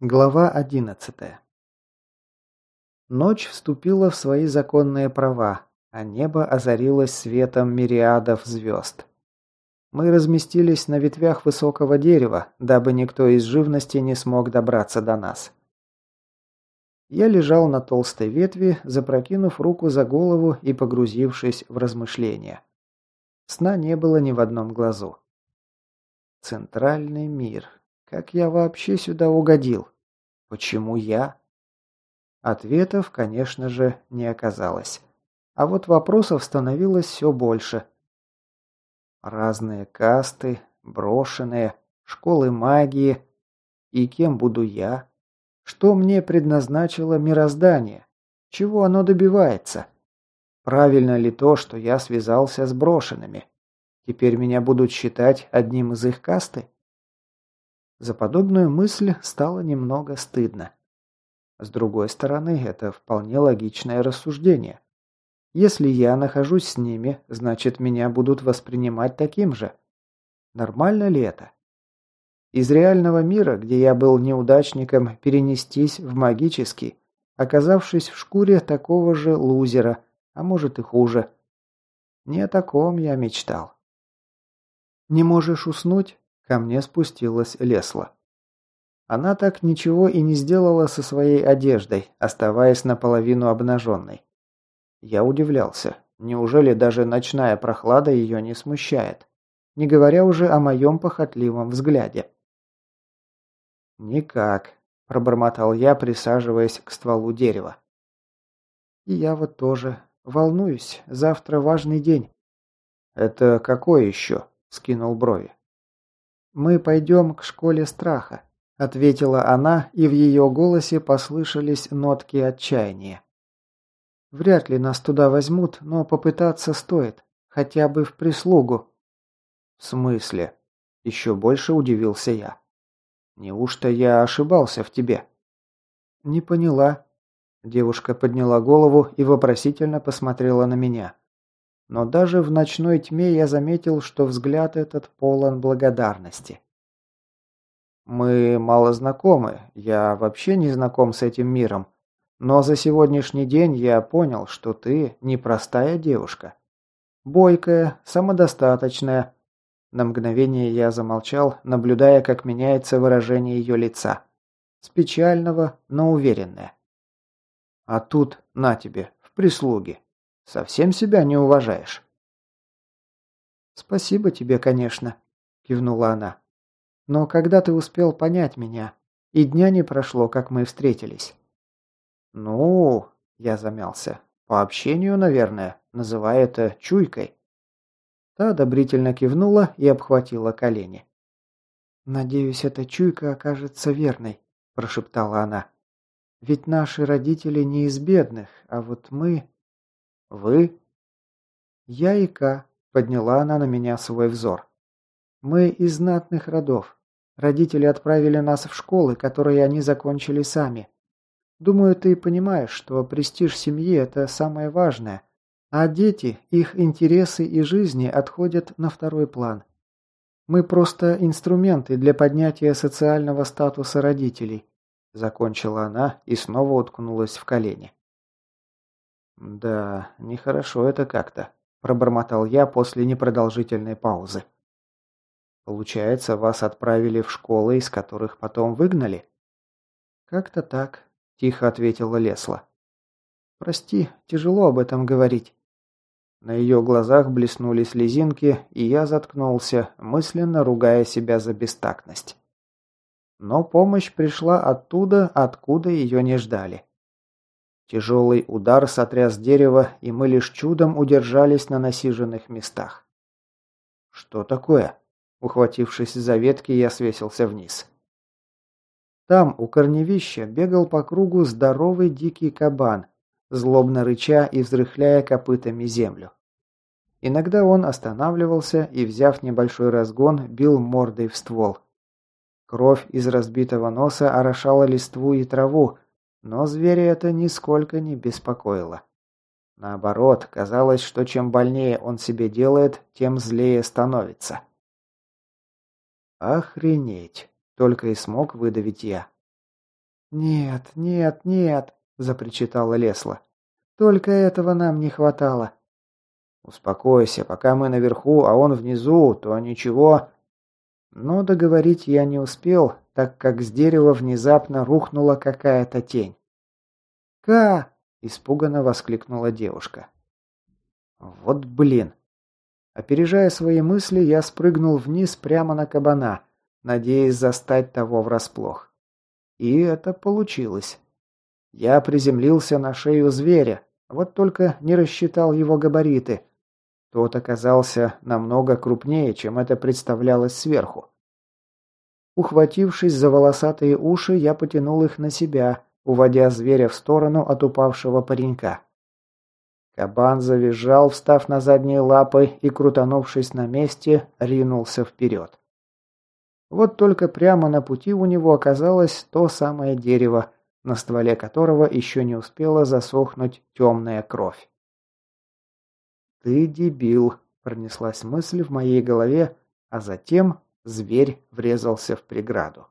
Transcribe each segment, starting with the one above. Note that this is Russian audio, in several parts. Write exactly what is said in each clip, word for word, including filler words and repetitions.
Глава одиннадцатая. Ночь вступила в свои законные права, а небо озарилось светом мириадов звезд. Мы разместились на ветвях высокого дерева, дабы никто из живности не смог добраться до нас. Я лежал на толстой ветви, запрокинув руку за голову и погрузившись в размышления. Сна не было ни в одном глазу. Центральный мир. Как я вообще сюда угодил? Почему я? Ответов, конечно же, не оказалось. А вот вопросов становилось все больше. Разные касты, брошенные, школы магии. И кем буду я? Что мне предназначило мироздание? Чего оно добивается? Правильно ли то, что я связался с брошенными? Теперь меня будут считать одним из их касты? За подобную мысль стало немного стыдно. С другой стороны, это вполне логичное рассуждение. Если я нахожусь с ними, значит, меня будут воспринимать таким же. Нормально ли это? Из реального мира, где я был неудачником, перенестись в магический, оказавшись в шкуре такого же лузера, а может и хуже. Не о таком я мечтал. «Не можешь уснуть?» Ко мне спустилась Лесла. Она так ничего и не сделала со своей одеждой, оставаясь наполовину обнаженной. Я удивлялся. Неужели даже ночная прохлада ее не смущает? Не говоря уже о моем похотливом взгляде. «Никак», – пробормотал я, присаживаясь к стволу дерева. «И я вот тоже. Волнуюсь. Завтра важный день». «Это какой еще?» – скинул брови. «Мы пойдем к школе страха», – ответила она, и в ее голосе послышались нотки отчаяния. «Вряд ли нас туда возьмут, но попытаться стоит. Хотя бы в прислугу». «В смысле?» – еще больше удивился я. «Неужто я ошибался в тебе?» «Не поняла». Девушка подняла голову и вопросительно посмотрела на меня. Но даже в ночной тьме я заметил, что взгляд этот полон благодарности. «Мы мало знакомы, я вообще не знаком с этим миром, но за сегодняшний день я понял, что ты непростая девушка. Бойкая, самодостаточная». На мгновение я замолчал, наблюдая, как меняется выражение ее лица. С печального на уверенное. «А тут, на тебе, в прислуге. Совсем себя не уважаешь?» «Спасибо тебе, конечно», – кивнула она. «Но когда ты успел понять меня? И дня не прошло, как мы встретились». «Ну...» – я замялся. «По общению, наверное, называя это чуйкой». Та одобрительно кивнула и обхватила колени. «Надеюсь, эта чуйка окажется верной», – прошептала она. «Ведь наши родители не из бедных, а вот мы...» «Вы?» «Я и Ка», – подняла она на меня свой взор. «Мы из знатных родов. Родители отправили нас в школы, которые они закончили сами. Думаю, ты понимаешь, что престиж семьи – это самое важное, а дети, их интересы и жизни отходят на второй план. Мы просто инструменты для поднятия социального статуса родителей», – закончила она и снова уткнулась в колени. «Да, нехорошо это как-то», – пробормотал я после непродолжительной паузы. «Получается, вас отправили в школы, из которых потом выгнали?» «Как-то так», – тихо ответила Лесла. «Прости, тяжело об этом говорить». На ее глазах блеснули слезинки, и я заткнулся, мысленно ругая себя за бестактность. Но помощь пришла оттуда, откуда ее не ждали. Тяжелый удар сотряс дерево, и мы лишь чудом удержались на насиженных местах. «Что такое?» Ухватившись за ветки, я свесился вниз. Там, у корневища, бегал по кругу здоровый дикий кабан, злобно рыча и взрыхляя копытами землю. Иногда он останавливался и, взяв небольшой разгон, бил мордой в ствол. Кровь из разбитого носа орошала листву и траву, но зверя это нисколько не беспокоило. Наоборот, казалось, что чем больнее он себе делает, тем злее становится. «Охренеть!» – только и смог выдавить я. «Нет, нет, нет!» – запричитала Лесла. «Только этого нам не хватало». «Успокойся, пока мы наверху, а он внизу, то ничего...» Но договорить я не успел, так как с дерева внезапно рухнула какая-то тень. «Ка!» – испуганно воскликнула девушка. «Вот блин!» Опережая свои мысли, я спрыгнул вниз прямо на кабана, надеясь застать того врасплох. И это получилось. Я приземлился на шею зверя, вот только не рассчитал его габариты. Тот оказался намного крупнее, чем это представлялось сверху. Ухватившись за волосатые уши, я потянул их на себя, уводя зверя в сторону от упавшего паренька. Кабан завизжал, встав на задние лапы и, крутанувшись на месте, ринулся вперед. Вот только прямо на пути у него оказалось то самое дерево, на стволе которого еще не успела засохнуть темная кровь. «Ты дебил», – пронеслась мысль в моей голове, а затем зверь врезался в преграду.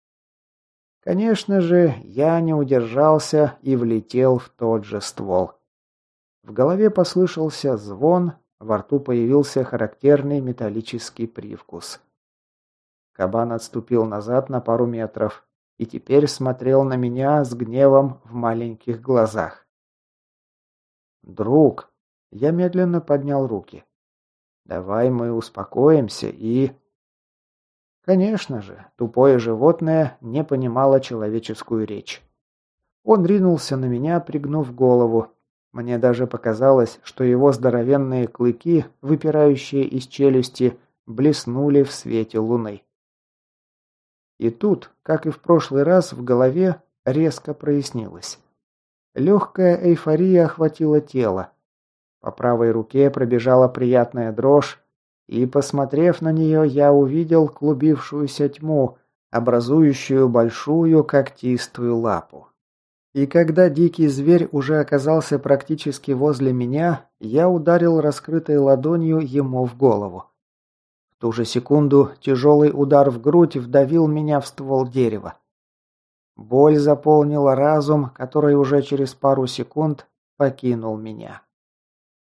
Конечно же, я не удержался и влетел в тот же ствол. В голове послышался звон, во рту появился характерный металлический привкус. Кабан отступил назад на пару метров и теперь смотрел на меня с гневом в маленьких глазах. «Друг», – я медленно поднял руки, – «давай мы успокоимся и...» Конечно же, тупое животное не понимало человеческую речь. Он ринулся на меня, пригнув голову. Мне даже показалось, что его здоровенные клыки, выпирающие из челюсти, блеснули в свете луны. И тут, как и в прошлый раз, в голове резко прояснилось. Легкая эйфория охватила тело. По правой руке пробежала приятная дрожь, и, посмотрев на нее, я увидел клубившуюся тьму, образующую большую когтистую лапу. И когда дикий зверь уже оказался практически возле меня, я ударил раскрытой ладонью ему в голову. В ту же секунду тяжелый удар в грудь вдавил меня в ствол дерева. Боль заполнила разум, который уже через пару секунд покинул меня.